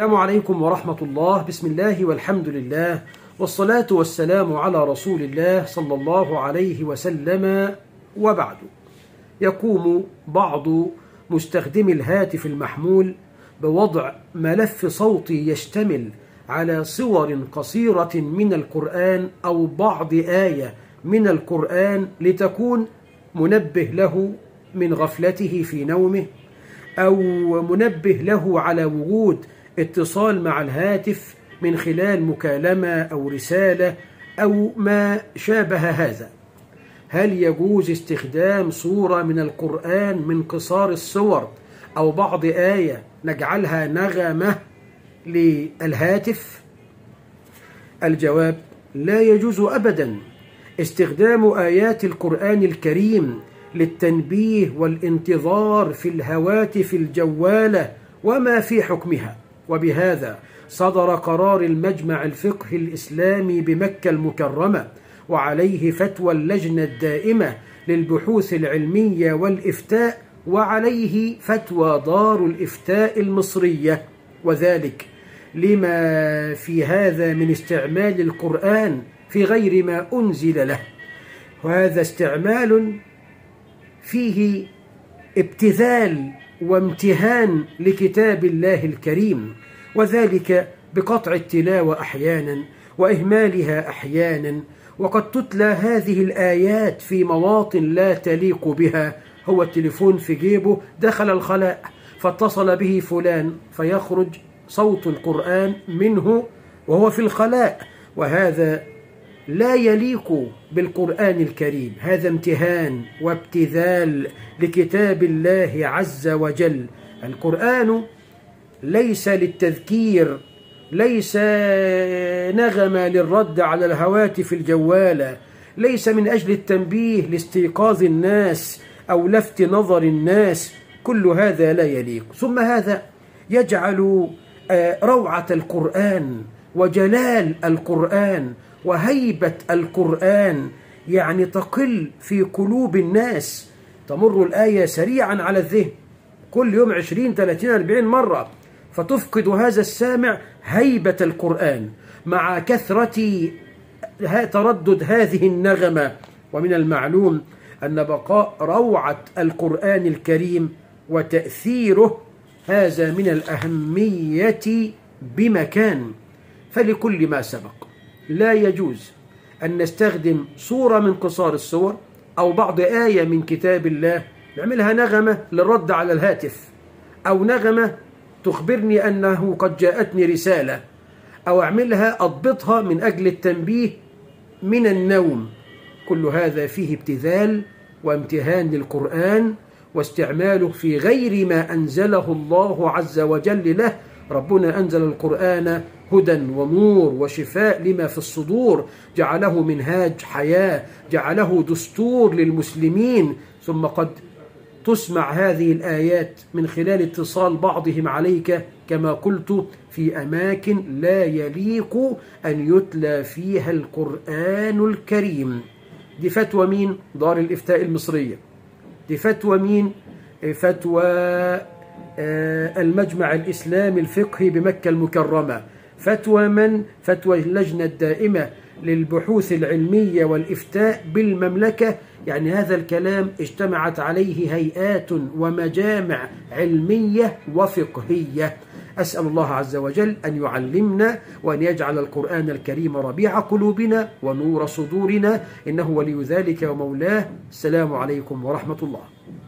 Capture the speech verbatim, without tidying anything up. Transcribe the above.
السلام عليكم ورحمة الله. بسم الله والحمد لله والصلاة والسلام على رسول الله صلى الله عليه وسلم، وبعد. يقوم بعض مستخدمي الهاتف المحمول بوضع ملف صوتي يشتمل على صور قصيرة من القرآن أو بعض آية من القرآن لتكون منبه له من غفلته في نومه، أو منبه له على وجود اتصال مع الهاتف من خلال مكالمة أو رسالة أو ما شابه هذا. هل يجوز استخدام صورة من القرآن من قصار الصور أو بعض آية نجعلها نغمة للهاتف؟ الجواب: لا يجوز أبدا استخدام آيات القرآن الكريم للتنبيه والانتظار في الهواتف الجوالة وما في حكمها. وبهذا صدر قرار المجمع الفقهي الإسلامي بمكة المكرمة، وعليه فتوى اللجنة الدائمة للبحوث العلمية والإفتاء، وعليه فتوى دار الإفتاء المصرية، وذلك لما في هذا من استعمال القرآن في غير ما أنزل له، وهذا استعمال فيه ابتذال وامتهان لكتاب الله الكريم، وذلك بقطع التلاوة أحيانا وإهمالها أحيانا، وقد تتلى هذه الآيات في مواطن لا تليق بها. هو التليفون في جيبه، دخل الخلاء فاتصل به فلان فيخرج صوت القرآن منه وهو في الخلاء، وهذا لا يليق بالقرآن الكريم. هذا امتهان وابتذال لكتاب الله عز وجل. القرآن ليس للتذكير، ليس نغمة للرد على الهواتف الجوالة، ليس من أجل التنبيه لاستيقاظ الناس أو لفت نظر الناس، كل هذا لا يليق. ثم هذا يجعل روعة القرآن وجلال القرآن وهيبة القرآن يعني تقل في قلوب الناس. تمر الآية سريعا على الذهن كل يوم عشرين ثلاثين أربعين مرة، فتفقد هذا السامع هيبة القرآن مع كثرة تردد هذه النغمة. ومن المعلوم أن بقاء روعة القرآن الكريم وتأثيره هذا من الأهمية بمكان. فلكل ما سبق لا يجوز أن نستخدم صورة من قصار الصور أو بعض آية من كتاب الله نعملها نغمة للرد على الهاتف، أو نغمة تخبرني أنه قد جاءتني رسالة، أو أعملها أضبطها من أجل التنبيه من النوم. كل هذا فيه ابتذال وامتهان للقرآن واستعماله في غير ما أنزله الله عز وجل له. ربنا أنزل القرآن هدى ونور وشفاء لما في الصدور، جعله منهاج حياة، جعله دستور للمسلمين. ثم قد تسمع هذه الآيات من خلال اتصال بعضهم عليك كما قلت في أماكن لا يليق أن يتلى فيها القرآن الكريم. دي فتوى مين؟ دار الإفتاء المصرية. دي فتوى مين؟ فتوى المجمع الإسلامي الفقهي بمكة المكرمة. فتوى من؟ فتوى اللجنة الدائمة للبحوث العلمية والإفتاء بالمملكة. يعني هذا الكلام اجتمعت عليه هيئات ومجامع علمية وفقهية. أسأل الله عز وجل أن يعلمنا وأن يجعل القرآن الكريم ربيع قلوبنا ونور صدورنا، إنه ولي ذلك ومولاه. السلام عليكم ورحمة الله.